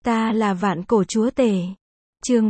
Ta là vạn cổ chúa tể. Chương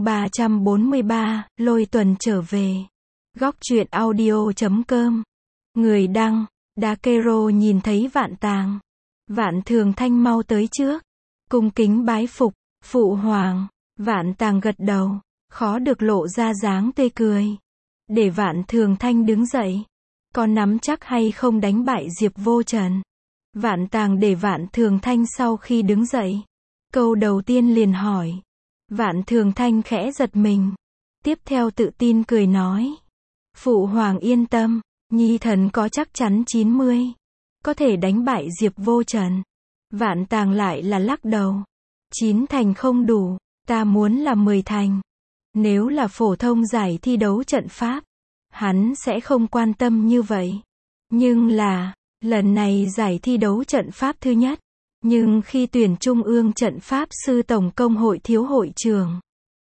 343, Lôi Tuần trở về. Góc truyện audio.com. Người đăng, Dakero nhìn thấy Vạn Tàng. Vạn Thường Thanh mau tới trước. Cung kính bái phục, phụ hoàng. Vạn Tàng gật đầu, khó được lộ ra dáng tươi cười. Để Vạn Thường Thanh đứng dậy. Có nắm chắc hay không đánh bại Diệp Vô Trần? Vạn Tàng để Vạn Thường Thanh sau khi đứng dậy. Câu đầu tiên liền hỏi. Vạn Thường Thanh khẽ giật mình. Tiếp theo tự tin cười nói. Phụ hoàng yên tâm, nhi thần có chắc chắn 90. Có thể đánh bại Diệp Vô Trần. Vạn Tàng lại là lắc đầu. 9 thành không đủ, ta muốn là 10 thành. Nếu là phổ thông giải thi đấu trận pháp, hắn sẽ không quan tâm như vậy. Nhưng là, lần này giải thi đấu trận pháp thứ nhất. Nhưng khi tuyển trung ương trận pháp sư tổng công hội thiếu hội trưởng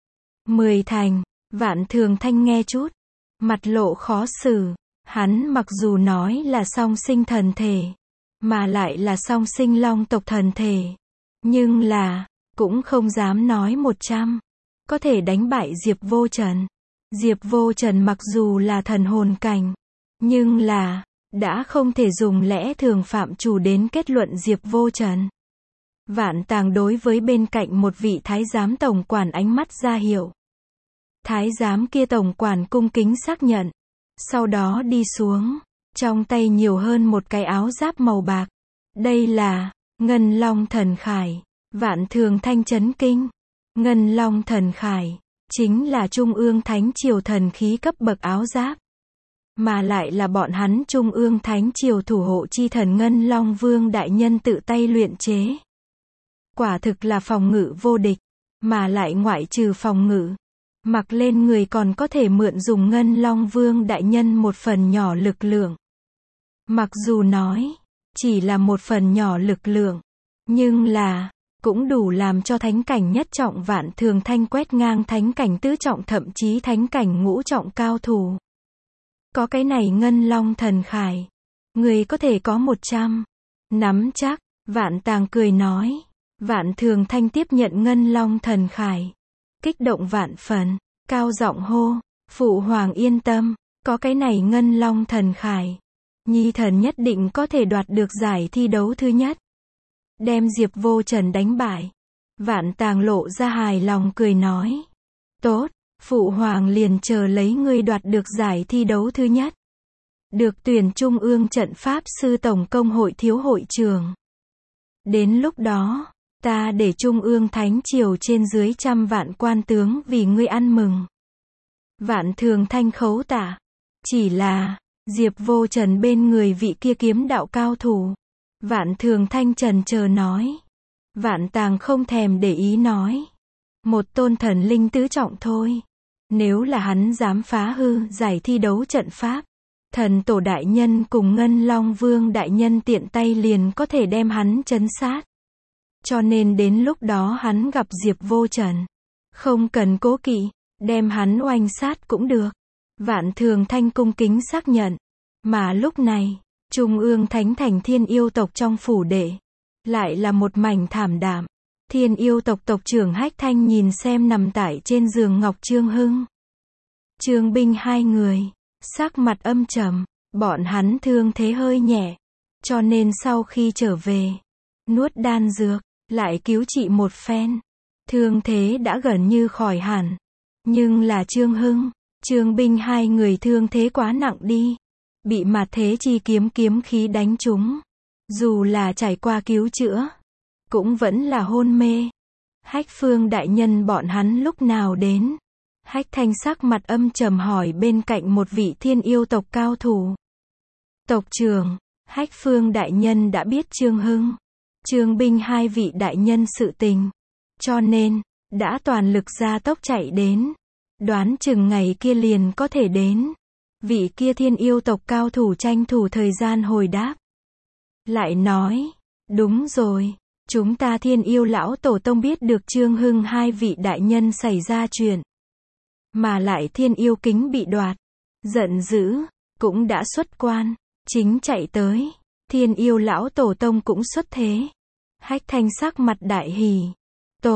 10 thành, Vạn Thường Thanh nghe chút, mặt lộ khó xử. Hắn mặc dù nói là song sinh thần thể, mà lại là song sinh long tộc thần thể, nhưng là, cũng không dám nói 100. Có thể đánh bại Diệp Vô Trần. Diệp Vô Trần mặc dù là thần hồn cảnh, nhưng là, đã không thể dùng lẽ thường phạm chủ đến kết luận Diệp Vô Trần. Vạn Tàng đối với bên cạnh một vị thái giám tổng quản ánh mắt ra hiệu. Thái giám kia tổng quản cung kính xác nhận. Sau đó đi xuống. Trong tay nhiều hơn một cái áo giáp màu bạc. Đây là Ngân Long Thần Khải. Vạn Thường Thanh chấn kinh. Ngân Long Thần Khải chính là Trung ương Thánh Triều thần khí cấp bậc áo giáp. Mà lại là bọn hắn Trung ương Thánh Triều thủ hộ chi thần Ngân Long Vương đại nhân tự tay luyện chế. Quả thực là phòng ngự vô địch, mà lại ngoại trừ phòng ngự, mặc lên người còn có thể mượn dùng Ngân Long Vương đại nhân một phần nhỏ lực lượng. Mặc dù nói, chỉ là một phần nhỏ lực lượng, nhưng là, cũng đủ làm cho thánh cảnh nhất trọng Vạn Thường Thanh quét ngang thánh cảnh tứ trọng thậm chí thánh cảnh ngũ trọng cao thủ. Có cái này Ngân Long Thần Khải, người có thể có 100. Nắm chắc, Vạn Tàng cười nói. Vạn Thường Thanh tiếp nhận Ngân Long Thần Khải. Kích động vạn phần, cao giọng hô. Phụ hoàng yên tâm, có cái này Ngân Long Thần Khải. Nhi thần nhất định có thể đoạt được giải thi đấu thứ nhất. Đem Diệp Vô Trần đánh bại. Vạn Tàng lộ ra hài lòng cười nói. Tốt, phụ hoàng liền chờ lấy ngươi đoạt được giải thi đấu thứ nhất. Được tuyển trung ương trận pháp sư tổng công hội thiếu hội trưởng. Đến lúc đó, ta để Trung ương Thánh Triều trên dưới 100 vạn quan tướng vì ngươi ăn mừng. Vạn Thường Thanh khấu tạ. Chỉ là, Diệp Vô Trần bên người vị kia kiếm đạo cao thủ. Vạn Thường Thanh trần chờ nói. Vạn Tàng không thèm để ý nói. Một tôn thần linh tứ trọng thôi. Nếu là hắn dám phá hư giải thi đấu trận pháp, thần tổ đại nhân cùng Ngân Long Vương đại nhân tiện tay liền có thể đem hắn trấn sát. Cho nên đến lúc đó hắn gặp Diệp Vô Trần, không cần cố kỵ, đem hắn oanh sát cũng được. Vạn Thường Thanh cung kính xác nhận. Mà lúc này, Trung ương Thánh Thành Thiên Yêu tộc trong phủ đệ, lại là một mảnh thảm đạm. Thiên Yêu tộc tộc trưởng Hách Thanh nhìn xem nằm tại trên giường ngọc Trương Hưng, Trương Binh hai người, sắc mặt âm trầm, bọn hắn thương thế hơi nhẹ, cho nên sau khi trở về, nuốt đan dược, lại cứu trị một phen. Thương thế đã gần như khỏi hẳn. Nhưng là Trương Hưng, Trương Binh hai người thương thế quá nặng đi. Bị Mạt Thế Chi kiếm khí đánh trúng. Dù là trải qua cứu chữa, cũng vẫn là hôn mê. Hách Phương đại nhân bọn hắn lúc nào đến? Hách Thanh sắc mặt âm trầm hỏi bên cạnh một vị Thiên Yêu tộc cao thủ. Tộc trưởng, Hách Phương đại nhân đã biết Trương Hưng, Trương Binh hai vị đại nhân sự tình, cho nên, đã toàn lực ra tốc chạy đến. Đoán chừng ngày kia liền có thể đến. Vị kia Thiên Yêu tộc cao thủ tranh thủ thời gian hồi đáp. Lại nói, đúng rồi, chúng ta Thiên Yêu lão tổ tông biết được Trương Hưng hai vị đại nhân xảy ra chuyện. Mà lại Thiên Yêu kính bị đoạt. Giận dữ, cũng đã xuất quan, chính chạy tới. Thiên Yêu lão tổ tông cũng xuất thế. Hách Thanh sắc mặt đại hỉ. Tốt,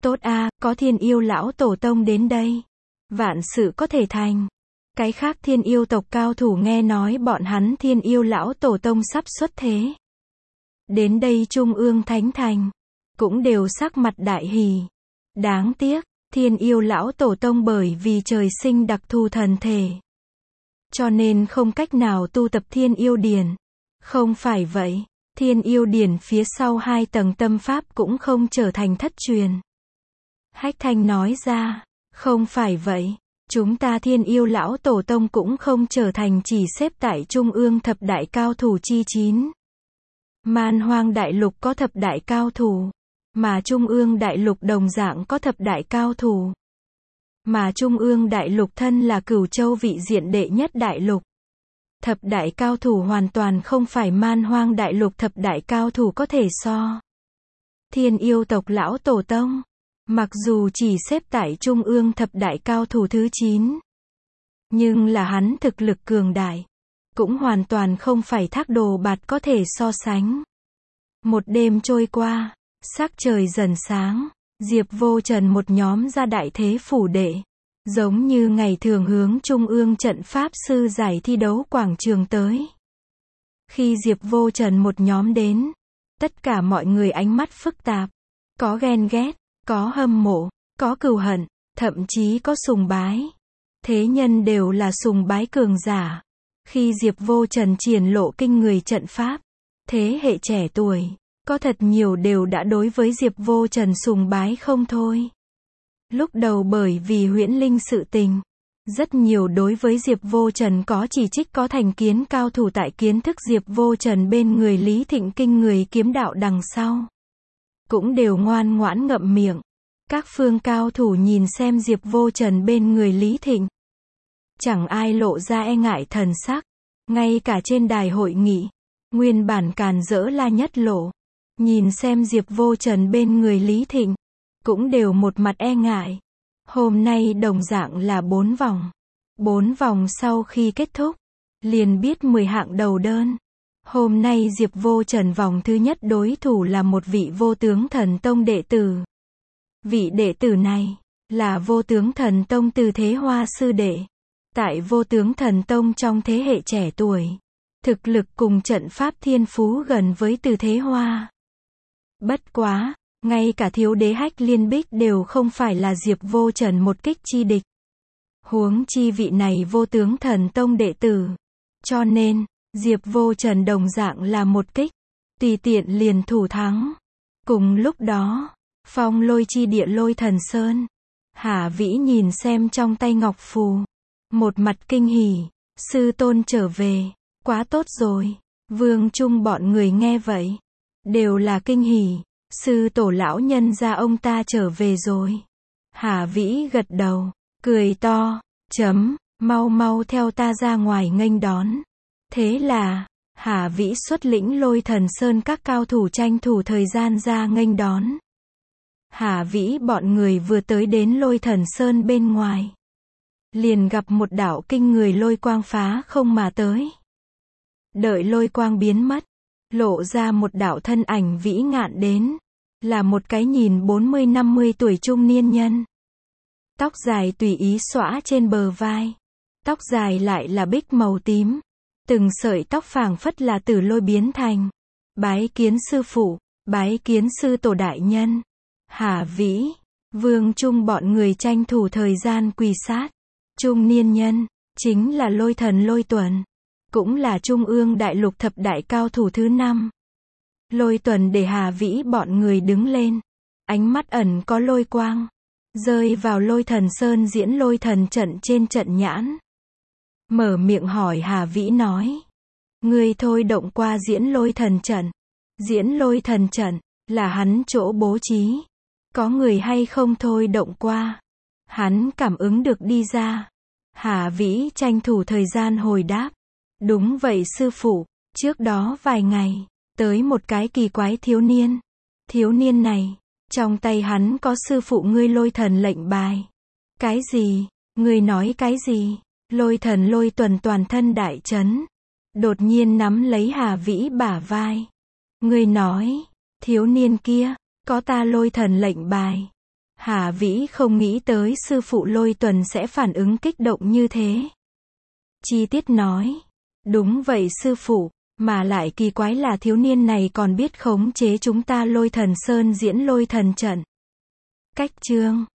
Tốt a, có Thiên Yêu lão tổ tông đến đây. Vạn sự có thể thành. Cái khác Thiên Yêu tộc cao thủ nghe nói bọn hắn Thiên Yêu lão tổ tông sắp xuất thế. Đến đây Trung ương Thánh Thành. Cũng đều sắc mặt đại hỉ. Đáng tiếc, Thiên Yêu lão tổ tông bởi vì trời sinh đặc thù thần thể. Cho nên không cách nào tu tập Thiên Yêu Điển. Không phải vậy, Thiên Yêu Điển phía sau 2 tầng tâm pháp cũng không trở thành thất truyền. Hách Thanh nói ra, không phải vậy, chúng ta Thiên Yêu lão tổ tông cũng không trở thành chỉ xếp tại Trung ương thập đại cao thủ chi 9. Man Hoang đại lục có thập đại cao thủ, mà Trung ương đại lục đồng dạng có thập đại cao thủ. Mà Trung ương đại lục thân là Cửu Châu vị diện đệ nhất đại lục. Thập đại cao thủ hoàn toàn không phải Man Hoang đại lục thập đại cao thủ có thể so. Thiên Yêu tộc lão tổ tông, mặc dù chỉ xếp tại Trung ương thập đại cao thủ thứ 9, nhưng là hắn thực lực cường đại, cũng hoàn toàn không phải Thác Đồ Bạt có thể so sánh. Một đêm trôi qua, sắc trời dần sáng, Diệp Vô Trần một nhóm ra đại thế phủ đệ, giống như ngày thường hướng Trung ương trận pháp sư giải thi đấu quảng trường tới. Khi Diệp Vô Trần một nhóm đến, tất cả mọi người ánh mắt phức tạp, có ghen ghét, có hâm mộ, có cừu hận, thậm chí có sùng bái. Thế nhân đều là sùng bái cường giả. Khi Diệp Vô Trần triển lộ kinh người trận pháp, thế hệ trẻ tuổi, có thật nhiều đều đã đối với Diệp Vô Trần sùng bái không thôi. Lúc đầu bởi vì Huyễn Linh sự tình, rất nhiều đối với Diệp Vô Trần có chỉ trích có thành kiến cao thủ tại kiến thức Diệp Vô Trần bên người Lý Thịnh kinh người kiếm đạo đằng sau. Cũng đều ngoan ngoãn ngậm miệng. Các phương cao thủ nhìn xem Diệp Vô Trần bên người Lý Thịnh. Chẳng ai lộ ra e ngại thần sắc. Ngay cả trên đài hội nghị, nguyên bản càn rỡ La Nhất Lộ, nhìn xem Diệp Vô Trần bên người Lý Thịnh, cũng đều một mặt e ngại. Hôm nay đồng dạng là 4 vòng. 4 vòng sau khi kết thúc, liền biết 10 hạng đầu đơn. Hôm nay Diệp Vô Trần vòng thứ nhất đối thủ là một vị Vô Tướng Thần Tông đệ tử. Vị đệ tử này, là Vô Tướng Thần Tông Từ Thế Hoa sư đệ. Tại Vô Tướng Thần Tông trong thế hệ trẻ tuổi, thực lực cùng trận pháp thiên phú gần với Từ Thế Hoa. Bất quá, ngay cả thiếu đế Hách Liên Bích đều không phải là Diệp Vô Trần một kích chi địch. Huống chi vị này Vô Tướng Thần Tông đệ tử. Cho nên, Diệp Vô Trần đồng dạng là một kích, tùy tiện liền thủ thắng. Cùng lúc đó, phong lôi chi địa Lôi Thần Sơn, Hà Vĩ nhìn xem trong tay ngọc phù, một mặt kinh hỉ, sư tôn trở về, quá tốt rồi. Vương Trung bọn người nghe vậy, đều là kinh hỉ, sư tổ lão nhân gia ông ta trở về rồi. Hà Vĩ gật đầu, cười to, mau mau theo ta ra ngoài nghênh đón. Thế là, Hà Vĩ xuất lĩnh Lôi Thần Sơn các cao thủ tranh thủ thời gian ra nghênh đón. Hà Vĩ bọn người vừa tới đến Lôi Thần Sơn bên ngoài, liền gặp một đạo kinh người lôi quang phá không mà tới. Đợi lôi quang biến mất, lộ ra một đạo thân ảnh vĩ ngạn đến, là một cái nhìn 40-50 tuổi trung niên nhân. Tóc dài tùy ý xõa trên bờ vai, tóc dài lại là bích màu tím, từng sợi tóc phảng phất là từ lôi biến thành. Bái kiến sư phụ, bái kiến sư tổ đại nhân. Hà Vĩ, Vương Trung bọn người tranh thủ thời gian quỳ sát. Trung niên nhân, chính là Lôi Thần Lôi Tuần, cũng là Trung ương đại lục thập đại cao thủ thứ 5. Lôi Tuần để Hà Vĩ bọn người đứng lên, ánh mắt ẩn có lôi quang, rơi vào Lôi Thần Sơn diễn Lôi Thần trận trên trận nhãn. Mở miệng hỏi Hà Vĩ nói, ngươi thôi động qua diễn Lôi Thần trận. Diễn Lôi Thần trận, là hắn chỗ bố trí. Có người hay không thôi động qua? Hắn cảm ứng được đi ra. Hà Vĩ tranh thủ thời gian hồi đáp. Đúng vậy sư phụ, trước đó vài ngày, tới một cái kỳ quái thiếu niên. Thiếu niên này, trong tay hắn có sư phụ ngươi Lôi Thần lệnh bài. Cái gì? Ngươi nói cái gì? Lôi Thần Lôi Tuần toàn thân đại chấn, đột nhiên nắm lấy Hà Vĩ bả vai. Ngươi nói, thiếu niên kia, có ta Lôi Thần lệnh bài. Hà Vĩ không nghĩ tới sư phụ Lôi Tuần sẽ phản ứng kích động như thế. Chi tiết nói. Đúng vậy sư phụ, mà lại kỳ quái là thiếu niên này còn biết khống chế chúng ta Lôi Thần Sơn diễn Lôi Thần trận. Cách chương